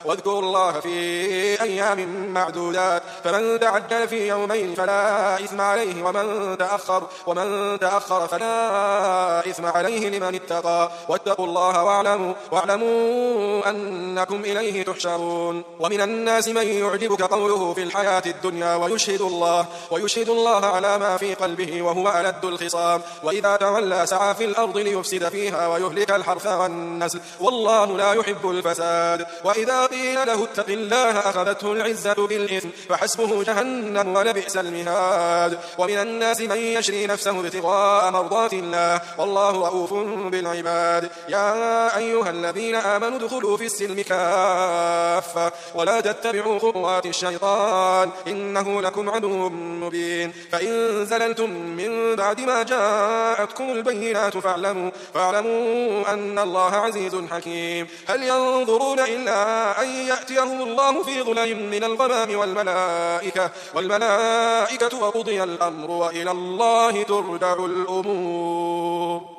واذكروا الله في أيام معدودات، فمن تعجل في يومين فلا إثم عليه ومن تأخر فلا إثم عليه لمن اتقى. واتقوا الله واعلموا أنكم إليه تحشرون. ومن الناس من يعجبك قوله في الحياة الدنيا ويشهد الله على ما في قلبه وهو ألد الخصام، وإذا تولى سعى في الأرض ليفسد فيها ويهلك الحرث والنسل، والله لا يحب الفساد. وإذا قيل له اتق الله أخذته العزة بالإثم فحسبه جهنم ولبئس المهاد. ومن الناس من يشري نفسه ابتغاء مرضات الله والله رؤوف بالعباد. يا أيها الذين آمنوا ادخلوا في السلم كافة ولا تتبعوا خطوات الشيطان إنه لكم عدو مبين. فإن زللتم من بعد ما جاءتكم البينات فاعلموا أن الله عزيز حكيم. هل ينظرون إلا أن يأتيهم الله في ظلل من الغمام والملائكة وقضي الأمر وإلى الله ترجع الأمور.